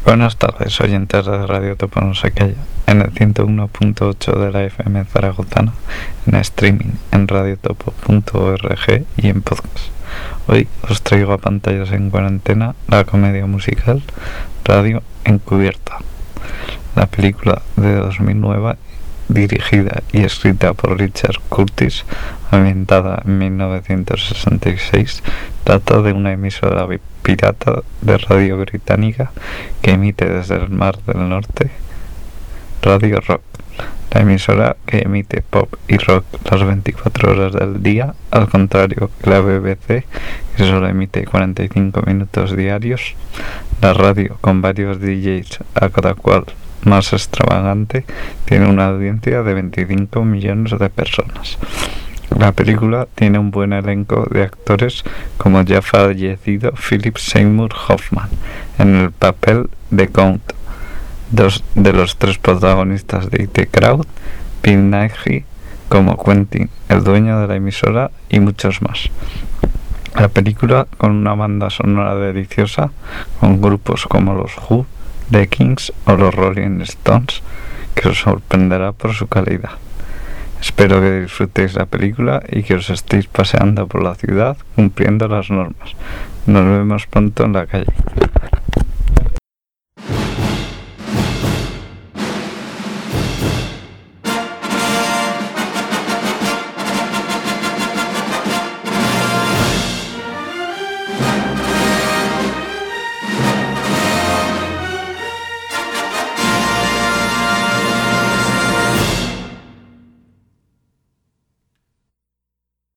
Buenas tardes, oyentes de Radio Topo no sé qué, en el 101.8 de la FM zaragozana, en streaming, en radiotopo.org y en podcast. Hoy os traigo a pantallas en cuarentena la comedia musical Radio Encubierta, la película de 2009 dirigida y escrita por Richard Curtis, ambientada en 1966, trata de una emisora pirata de radio británica que emite desde el Mar del Norte Radio Rock, la emisora que emite pop y rock las 24 horas del día, al contrario que la BBC, que solo emite 45 minutos diarios. La radio, con varios DJs a cada cual más extravagante, tiene una audiencia de 25 millones de personas. La película tiene un buen elenco de actores como ya fallecido Philip Seymour Hoffman en el papel de Count, dos de los tres protagonistas de IT Crowd, Bill Nighy como Quentin, el dueño de la emisora, y muchos más. La película con una banda sonora deliciosa con grupos como los Who, The Kings o los Rolling Stones, que os sorprenderá por su calidad. Espero que disfrutéis la película y que os estéis paseando por la ciudad cumpliendo las normas. Nos vemos pronto en la calle.